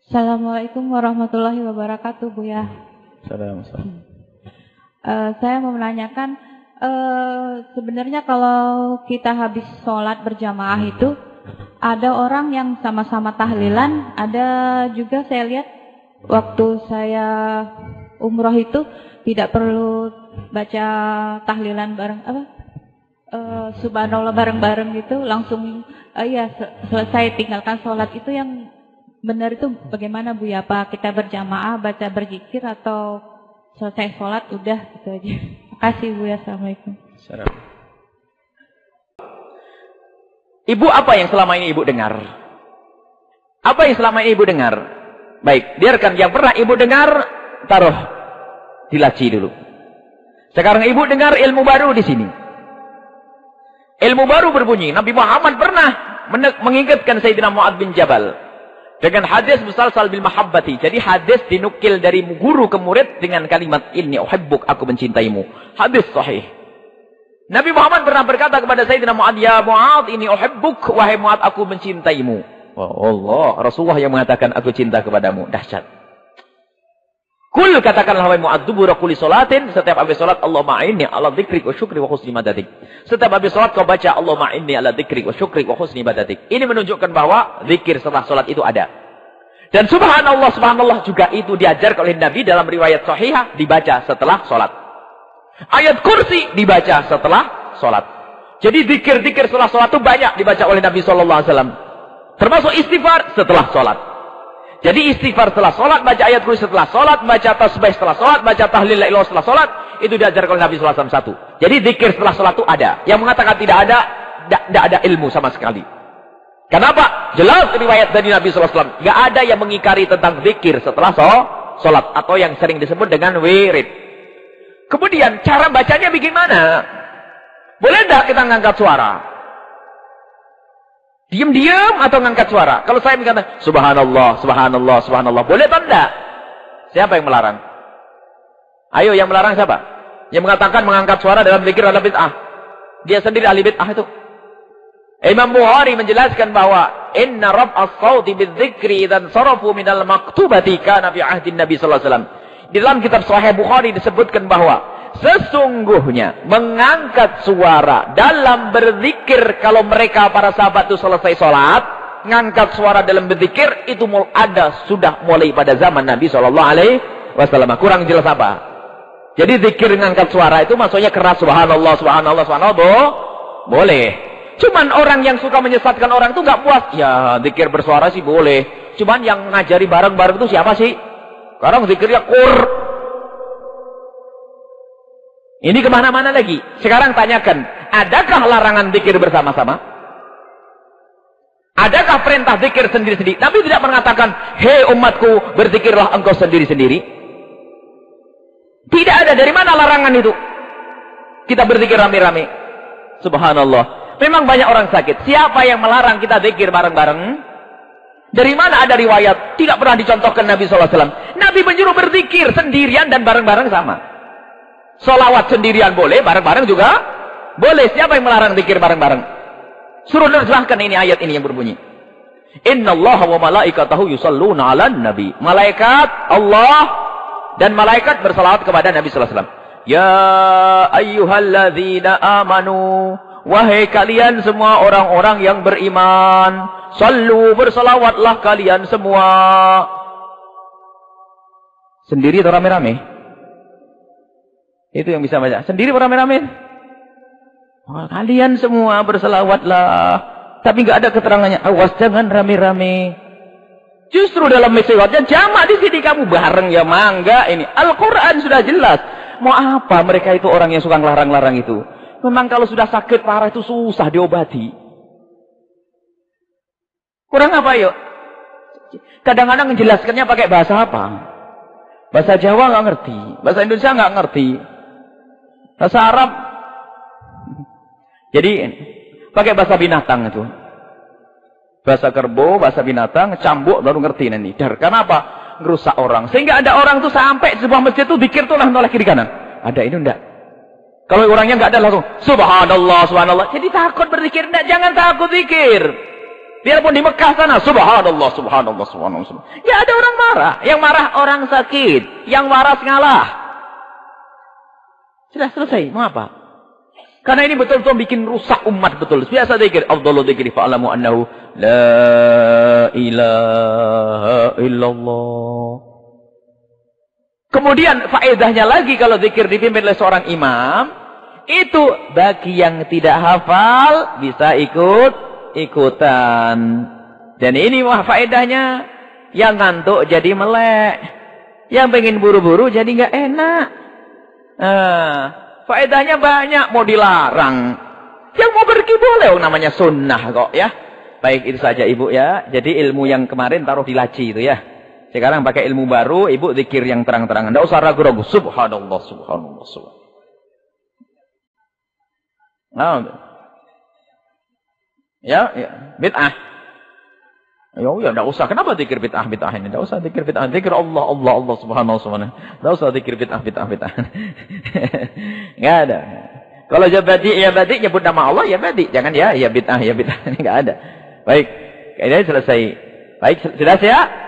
Assalamualaikum warahmatullahi wabarakatuh, Buya. Assalamualaikum. Saya mau menanyakan, sebenarnya kalau kita habis sholat berjamaah itu, ada orang yang sama-sama tahlilan, ada juga saya lihat waktu saya umroh itu tidak perlu baca tahlilan bareng, subhanallah bareng-bareng gitu, langsung selesai tinggalkan sholat. Itu yang benar itu bagaimana, Bu? Ya, apa kita berjamaah baca berzikir atau selesai sholat udah gitu aja? Makasih, Bu. Ya, assalamualaikum. Ibu, apa yang selama ini ibu dengar? Apa yang selama ini ibu dengar? Baik, biarkan yang pernah ibu dengar taruh di laci dulu. Sekarang ibu dengar ilmu baru di sini. Ilmu baru berbunyi. Nabi Muhammad pernah mengingatkan Sayyidina Mu'adz bin Jabal dengan hadis musalsal bil mahabbati. Jadi hadis dinukil dari guru ke murid dengan kalimat inni uhibbuk, aku mencintaimu. Hadis sahih. Nabi Muhammad pernah berkata kepada Sayyidina Mu'adz, ya Mu'adz, inni uhibbuk, wahai Mu'adz, aku mencintaimu. Allah, Rasulullah yang mengatakan aku cinta kepadamu. Dahsyat. Kul, katakanlah wahai Mu'adz, dubura kulli salatin, setiap habis salat, Allahumma a'inni ala dzikrik wa syukri wa husni ibadatik. Setiap habis salat kau baca Allahumma a'inni ala dzikrik wa syukri wa husni ibadatik. Ini menunjukkan bahwa zikir setelah salat itu ada. Dan subhanallah, subhanallah juga itu diajarkan oleh Nabi dalam riwayat sahihah, dibaca setelah salat. Ayat kursi dibaca setelah salat. Jadi zikir-zikir setelah salat itu banyak dibaca oleh Nabi sallallahu alaihi wasallam. Termasuk istighfar setelah salat. Jadi istighfar setelah sholat, baca ayat kursi setelah sholat, baca tasbih setelah sholat, baca tahlil la ilaha setelah sholat, itu diajarkan oleh Nabi sallallahu alaihi wasallam satu. Jadi zikir setelah sholat itu ada. Yang mengatakan tidak ada ilmu sama sekali. Kenapa? Jelas riwayat dari Nabi sallallahu alaihi wasallam. Tidak ada yang mengingkari tentang zikir setelah sholat atau yang sering disebut dengan wirid. Kemudian cara bacanya bagaimana? Boleh tidak kita ngangkat suara? Diam-diam atau ngangkat suara? Kalau saya mengatakan subhanallah, subhanallah, subhanallah, boleh atau tidak? Siapa yang melarang? Ayo, yang melarang siapa? Yang mengatakan mengangkat suara dalam zikir adalah bid'ah. Dia sendiri ahli bid'ah itu. Imam Bukhari menjelaskan bahwa inna rab'as sawti bidzikri dan sarafu minal maktubati kana fi ahdin Nabi sallallahu alaihi wasallam. Di dalam kitab Sahih Bukhari disebutkan bahwa sesungguhnya mengangkat suara dalam berzikir, kalau mereka para sahabat itu selesai sholat, ngangkat suara dalam berzikir itu sudah mulai pada zaman Nabi Shallallahu Alaihi Wasallam. Kurang jelas apa? Jadi zikir ngangkat suara itu maksudnya keras, subhanallah, subhanallah, subhanallah, boleh. Cuman orang yang suka menyesatkan orang itu nggak puas. Ya zikir bersuara sih boleh. Cuman yang ngajari bareng-bareng itu siapa sih? Sekarang zikirnya ini kemana-mana lagi. Sekarang tanyakan, adakah larangan zikir bersama-sama? Adakah perintah zikir sendiri-sendiri? Nabi tidak mengatakan, hei umatku, berzikirlah engkau sendiri-sendiri. Tidak ada. Dari mana larangan itu? Kita berzikir rame-rame. Subhanallah. Memang banyak orang sakit. Siapa yang melarang kita zikir bareng-bareng? Dari mana ada riwayat? Tidak pernah dicontohkan Nabi SAW. Nabi menyuruh berzikir sendirian dan bareng-bareng sama. Solawat sendirian boleh, bareng-bareng juga boleh. Siapa yang melarang zikir bareng-bareng? Suruh nerjemahkan ini ayat ini yang berbunyi. Innallaha wa malaikatahu yusalluna 'alan nabi. Malaikat Allah dan malaikat bersalawat kepada Nabi sallallahu alaihi wasallam. Ya ayyuhalladzina amanu, wahai kalian semua orang-orang yang beriman, sallu, bersalawatlah kalian semua. Sendiri atau rame-rame? Itu yang bisa baca. Sendiri rame-rame. Oh, kalian semua berselawatlah. Tapi nggak ada keterangannya. Awas jangan rame-rame. Justru dalam mesyuaratnya jamak di sini kamu bareng ya mangga ini. Al-Quran sudah jelas. Mau apa mereka itu orang yang suka ngelarang-larang itu? Memang kalau sudah sakit parah itu susah diobati. Kurang apa yuk? Kadang-kadang menjelaskannya pakai bahasa apa? Bahasa Jawa nggak ngerti. Bahasa Indonesia nggak ngerti. Bahasa Arab. Jadi pakai bahasa binatang itu. Bahasa kerbau, bahasa binatang, cambuk baru ngerti nanti. Kenapa? Ngerusak orang. Sehingga ada orang tuh sampai sebuah masjid tuh zikir tuh lah noleh kiri kanan. Ada ini enggak? Kalau orangnya enggak ada langsung subhanallah, subhanallah. Jadi takut berzikir enggak? Jangan takut zikir. Biarpun di Mekah sana, subhanallah, subhanallah, subhanallah. Ya ada orang marah. Yang marah orang sakit. Yang waras ngalah. Sudah selesai. Mau apa? Karena ini betul-betul bikin rusak umat betul. Biasa zikir. Afdhalu dzikri fa'lamu annahu la ilaha illallah. Kemudian faedahnya lagi kalau zikir dipimpin oleh seorang imam. Itu bagi yang tidak hafal bisa ikutan. Dan ini wah faedahnya. Yang ngantuk jadi melek. Yang pengen buru-buru jadi nggak enak. Faedahnya banyak, mau dilarang. Yang mau pergi boleh, namanya sunnah kok ya. Baik, itu saja Ibu ya. Jadi ilmu yang kemarin taruh di laci itu ya. Sekarang pakai ilmu baru, Ibu zikir yang terang-terangan. Tidak usah ragu-ragu. Subhanallah, subhanallah, subhanallah. Ya, bid'ah. Ya, tidak usah. Kenapa zikir bid'ah ini? Tidak usah zikir bid'ah. Zikir Allah, subhanallah, subhanallah. Tidak usah zikir bid'ah. Enggak ada. Kalau ya badi, nyebut nama Allah, ya badi. Jangan ya bid'ah. Ini enggak ada. Baik. Ini selesai. Baik, sudah ya?